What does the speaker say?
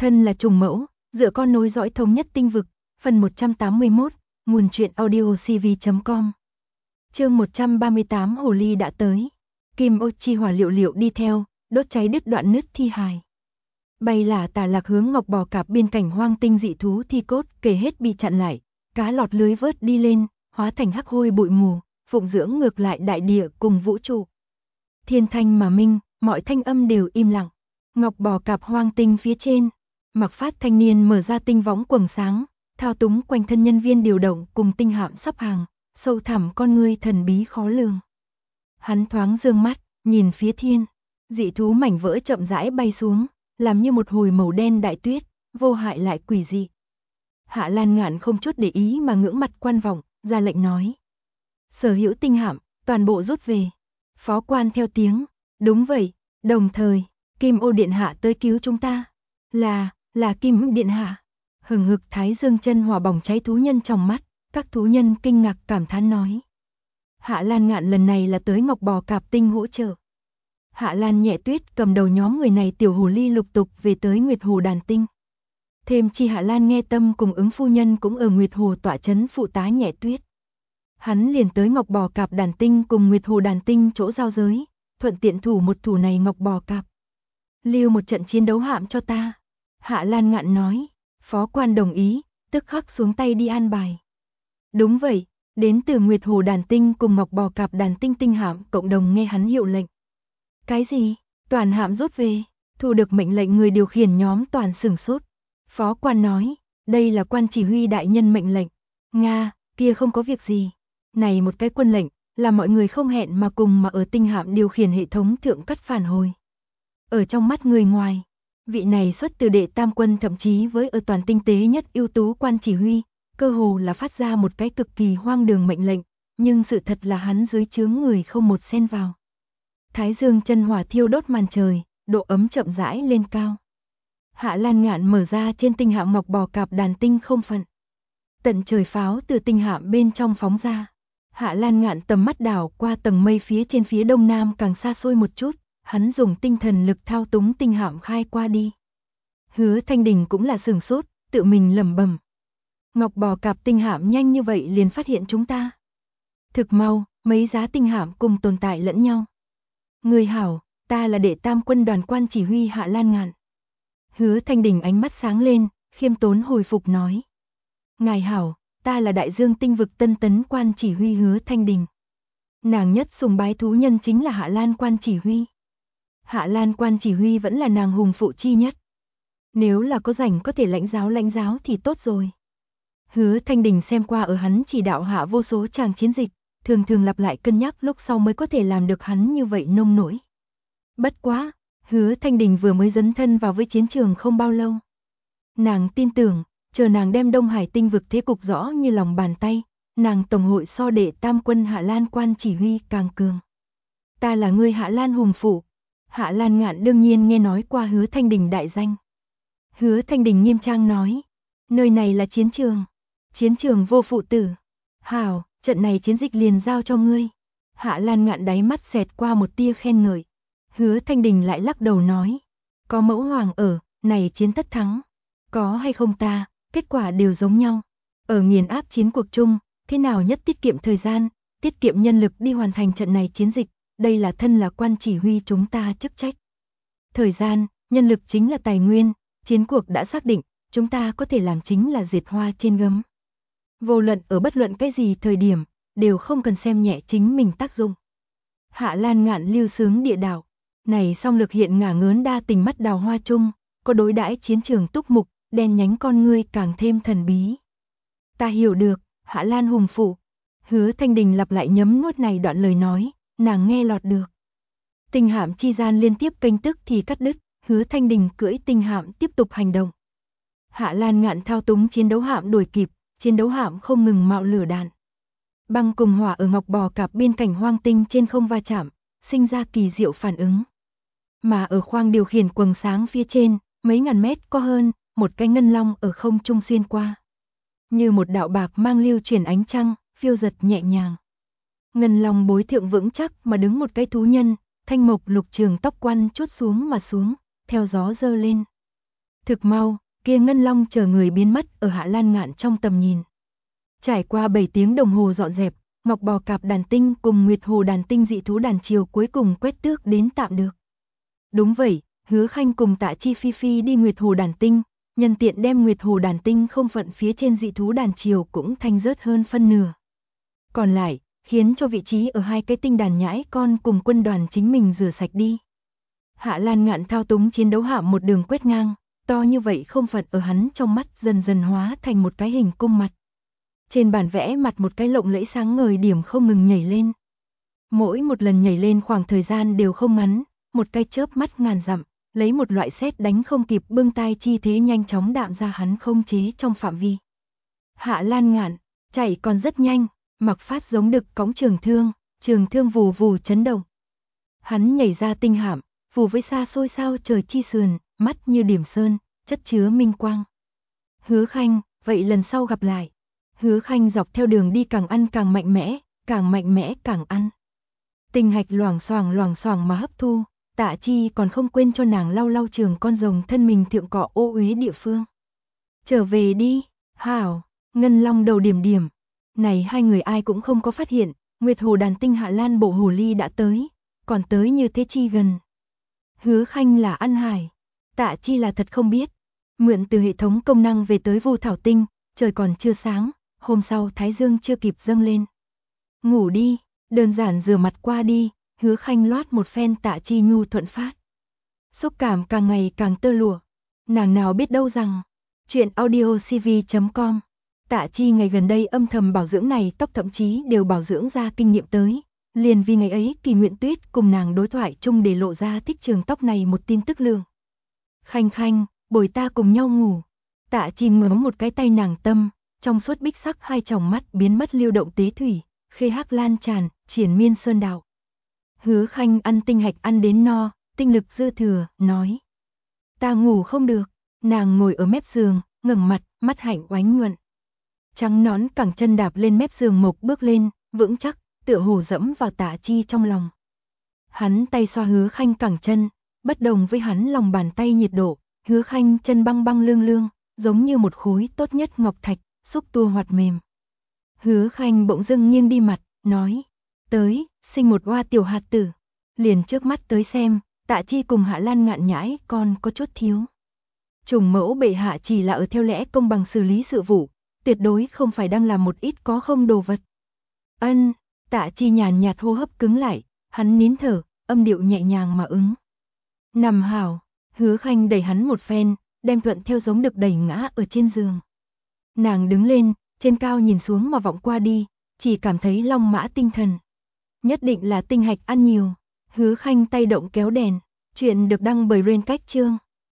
Thân là trùng mẫu, dựa con nối dõi thống nhất tinh vực, phần 181, nguồn truyện audio cv.com. Chương 138 Hồ ly đã tới. Kim ô chi hỏa liệu liệu đi theo, đốt cháy đứt đoạn nứt thi hài. Bay là tà lạc hướng ngọc bò cạp biên cảnh hoang tinh dị thú thi cốt kể hết bị chặn lại, cá lọt lưới vớt đi lên, hóa thành hắc hôi bụi mù, phụng dưỡng ngược lại đại địa cùng vũ trụ. Thiên thanh mà minh, mọi thanh âm đều im lặng. Ngọc bò cạp hoang tinh phía trên, mặc phát thanh niên mở ra tinh võng quầng sáng, thao túng quanh thân nhân viên điều động cùng tinh hạm sắp hàng, sâu thẳm con ngươi thần bí khó lường. Hắn thoáng dương mắt, nhìn phía thiên, dị thú mảnh vỡ chậm rãi bay xuống, làm như một hồi màu đen đại tuyết, vô hại lại quỷ dị. Hạ Lan Ngạn không chút để ý mà ngưỡng mặt quan vọng, ra lệnh nói: sở hữu tinh hạm, toàn bộ rút về. Phó quan theo tiếng: đúng vậy. Đồng thời, Kim ô điện hạ tới cứu chúng ta. Là Kim điện hạ. Hừng hực thái dương chân hỏa bỏng cháy thú nhân trong mắt, các thú nhân kinh ngạc cảm thán nói. Hạ Lan Ngạn lần này là tới Ngọc Bò Cạp Tinh hỗ trợ. Hạ Lan Nhẹ Tuyết cầm đầu nhóm người này tiểu hồ ly lục tục về tới Nguyệt Hồ Đàn Tinh. Thêm chi Hạ Lan Nghe Tâm cùng ứng phu nhân cũng ở Nguyệt Hồ tọa trấn phụ tá Nhẹ Tuyết. Hắn liền tới Ngọc Bò Cạp Đàn Tinh cùng Nguyệt Hồ Đàn Tinh chỗ giao giới, thuận tiện thủ một thủ này Ngọc Bò Cạp. Lưu một trận chiến đấu hạm cho ta. Hạ Lan Ngạn nói. Phó quan đồng ý, tức khắc xuống tay đi an bài. Đúng vậy, đến từ Nguyệt Hồ Đàn Tinh cùng Ngọc Bò Cạp Đàn Tinh tinh hạm cộng đồng nghe hắn hiệu lệnh. Cái gì? Toàn hạm rút về. Thu được mệnh lệnh người điều khiển nhóm toàn sửng sốt. Phó quan nói, đây là quan chỉ huy đại nhân mệnh lệnh. Nga, kia không có việc gì. Này một cái quân lệnh, là mọi người không hẹn mà cùng mà ở tinh hạm điều khiển hệ thống thượng cắt phản hồi. Ở trong mắt người ngoài, vị này xuất từ đệ tam quân thậm chí với ở toàn tinh tế nhất ưu tú quan chỉ huy, cơ hồ là phát ra một cái cực kỳ hoang đường mệnh lệnh, nhưng sự thật là hắn dưới trướng người không một xen vào. Thái dương chân hỏa thiêu đốt màn trời, độ ấm chậm rãi lên cao. Hạ Lan Ngạn mở ra trên tinh hạm Ngọc Bò Cạp Đàn Tinh không phận. Tận trời pháo từ tinh hạm bên trong phóng ra. Hạ Lan Ngạn tầm mắt đảo qua tầng mây phía trên phía đông nam càng xa xôi một chút, hắn dùng tinh thần lực thao túng tinh hạm khai qua đi. Hứa Thanh Đình cũng là sửng sốt, tự mình lẩm bẩm. Ngọc Bò Cạp tinh hạm nhanh như vậy liền phát hiện chúng ta. Thực mau, mấy giá tinh hạm cùng tồn tại lẫn nhau. Người hảo, ta là đệ tam quân đoàn quan chỉ huy Hạ Lan Ngạn. Hứa Thanh Đình ánh mắt sáng lên, khiêm tốn hồi phục nói. Ngài hảo, ta là đại dương tinh vực tân tấn quan chỉ huy Hứa Thanh Đình. Nàng nhất sùng bái thú nhân chính là Hạ Lan quan chỉ huy. Hạ Lan quan chỉ huy vẫn là nàng hùng phụ chi nhất. Nếu là có rảnh có thể lãnh giáo thì tốt rồi. Hứa Thanh Đình xem qua ở hắn chỉ đạo hạ vô số tràng chiến dịch, thường thường lặp lại cân nhắc lúc sau mới có thể làm được hắn như vậy nông nổi. Bất quá, Hứa Thanh Đình vừa mới dấn thân vào với chiến trường không bao lâu. Nàng tin tưởng, chờ nàng đem Đông Hải tinh vực thế cục rõ như lòng bàn tay, nàng tổng hội so đệ tam quân Hạ Lan quan chỉ huy càng cường. Ta là người Hạ Lan hùng phụ. Hạ Lan Ngạn đương nhiên nghe nói qua Hứa Thanh Đình đại danh. Hứa Thanh Đình nghiêm trang nói, nơi này là chiến trường vô phụ tử. Hảo, trận này chiến dịch liền giao cho ngươi. Hạ Lan Ngạn đáy mắt xẹt qua một tia khen ngợi. Hứa Thanh Đình lại lắc đầu nói, có mẫu hoàng ở, này chiến tất thắng. Có hay không ta, kết quả đều giống nhau. Ở nghiền áp chiến cuộc chung, thế nào nhất tiết kiệm thời gian, tiết kiệm nhân lực đi hoàn thành trận này chiến dịch, đây là thân là quan chỉ huy chúng ta chức trách. Thời gian, nhân lực chính là tài nguyên, chiến cuộc đã xác định, chúng ta có thể làm chính là diệt hoa trên gấm. Vô luận ở bất luận cái gì thời điểm, đều không cần xem nhẹ chính mình tác dụng. Hạ Lan Ngạn lưu sướng địa đạo, này song lực hiện ngả ngớn đa tình mắt đào hoa chung, có đối đãi chiến trường túc mục, đen nhánh con ngươi càng thêm thần bí. Ta hiểu được, Hạ Lan hùng phụ. Hứa Thanh Đình lặp lại nhấm nuốt này đoạn lời nói, nàng nghe lọt được. Tinh hạm chi gian liên tiếp kênh tức thì cắt đứt, Hứa Thanh Đình cưỡi tinh hạm tiếp tục hành động. Hạ Lan Ngạn thao túng chiến đấu hạm đuổi kịp, chiến đấu hạm không ngừng mạo lửa đạn. Băng cùng hỏa ở Ngọc Bò Cạp biên cảnh hoang tinh trên không va chạm, sinh ra kỳ diệu phản ứng. Mà ở khoang điều khiển quầng sáng phía trên, mấy ngàn mét có hơn, một cái ngân long ở không trung xuyên qua. Như một đạo bạc mang lưu chuyển ánh trăng, phiêu giật nhẹ nhàng. Ngân long bối thượng vững chắc mà đứng một cái thú nhân, thanh mộc lục trường tóc quăn chuốt xuống mà xuống, theo gió dơ lên. Thực mau, kia ngân long chờ người biến mất ở Hạ Lan Ngạn trong tầm nhìn. Trải qua 7 tiếng đồng hồ dọn dẹp, ngọc bò cạp đàn tinh cùng nguyệt hồ đàn tinh dị thú đàn chiều cuối cùng quét tước đến tạm được. Đúng vậy, Hứa Khanh cùng Tạ Chi Phi Phi đi nguyệt hồ đàn tinh, nhân tiện đem nguyệt hồ đàn tinh không phận phía trên dị thú đàn chiều cũng thanh rớt hơn phân nửa. Còn lại, khiến cho vị trí ở hai cái tinh đàn nhãi con cùng quân đoàn chính mình rửa sạch đi. Hạ Lan Ngạn thao túng chiến đấu hạm một đường quét ngang, to như vậy không phận ở hắn trong mắt dần dần hóa thành một cái hình cung mặt. Trên bản vẽ mặt một cái lộng lẫy sáng ngời điểm không ngừng nhảy lên. Mỗi một lần nhảy lên khoảng thời gian đều không ngắn, một cái chớp mắt ngàn dặm, lấy một loại sét đánh không kịp bưng tay chi thế nhanh chóng đạm ra hắn không chế trong phạm vi. Hạ Lan Ngạn, chạy còn rất nhanh, mặc phát giống đực cõng trường thương vù vù chấn động. Hắn nhảy ra tinh hạm, vù với xa xôi sao trời chi sườn, mắt như điểm sơn, chất chứa minh quang. Hứa Khanh, vậy lần sau gặp lại. Hứa Khanh dọc theo đường đi càng ăn càng mạnh mẽ càng ăn. Tinh hạch loảng xoảng mà hấp thu, Tạ Chi còn không quên cho nàng lau trường con rồng thân mình thượng cọ ô uế địa phương. Trở về đi, hảo, ngân long đầu điểm. Này hai người ai cũng không có phát hiện, nguyệt hồ đàn tinh Hạ Lan bộ hồ ly đã tới, còn tới như thế chi gần. Hứa Khanh là ăn hải, Tạ Chi là thật không biết. Mượn từ hệ thống công năng về tới Vu Thảo Tinh, trời còn chưa sáng, hôm sau thái dương chưa kịp dâng lên. Ngủ đi, đơn giản rửa mặt qua đi, Hứa Khanh loát một phen Tạ Chi nhu thuận phát. Xúc cảm càng ngày càng tơ lụa, nàng nào biết đâu rằng, chuyện audiocv.com, Tạ Chi ngày gần đây âm thầm bảo dưỡng này tóc thậm chí đều bảo dưỡng ra kinh nghiệm tới, liền vì ngày ấy Kỳ Nguyện Tuyết cùng nàng đối thoại chung để lộ ra thích trường tóc này một tin tức lương. Khanh, bồi ta cùng nhau ngủ. Tạ Chi ngấm một cái tay nàng tâm, trong suốt bích sắc hai tròng mắt biến mất lưu động tế thủy, khê hắc lan tràn, triển miên sơn đạo. Hứa Khanh ăn tinh hạch ăn đến no, tinh lực dư thừa, nói. Ta ngủ không được, nàng ngồi ở mép giường, ngẩng mặt, mắt hạnh oánh nhuận. Trắng nón cẳng chân đạp lên mép giường mộc bước lên, vững chắc, tựa hồ dẫm vào Tạ Chi trong lòng. Hắn tay xoa Hứa Khanh cẳng chân, bất đồng với hắn lòng bàn tay nhiệt độ, Hứa Khanh chân băng lương, giống như một khối tốt nhất ngọc thạch, xúc tua hoạt mềm. Hứa Khanh bỗng dưng nghiêng đi mặt, nói, tới, sinh một oa tiểu hạt tử. Liền trước mắt tới xem, Tạ Chi cùng Hạ Lan Ngạn nhãi con có chút thiếu. Trùng mẫu bệ hạ chỉ là ở theo lẽ công bằng xử lý sự vụ, tuyệt đối không phải đang làm một ít có không đồ vật. Ân, Tạ Chi nhàn nhạt hô hấp cứng lại, hắn nín thở, âm điệu nhẹ nhàng mà ứng. Nằm hảo, Hứa Khanh đẩy hắn một phen, đem thuận theo giống được đẩy ngã ở trên giường. Nàng đứng lên, trên cao nhìn xuống mà vọng qua đi, chỉ cảm thấy long mã tinh thần. Nhất định là tinh hạch ăn nhiều. Hứa Khanh tay động kéo đèn, chuyện được đăng bởi Rain Cách Chương.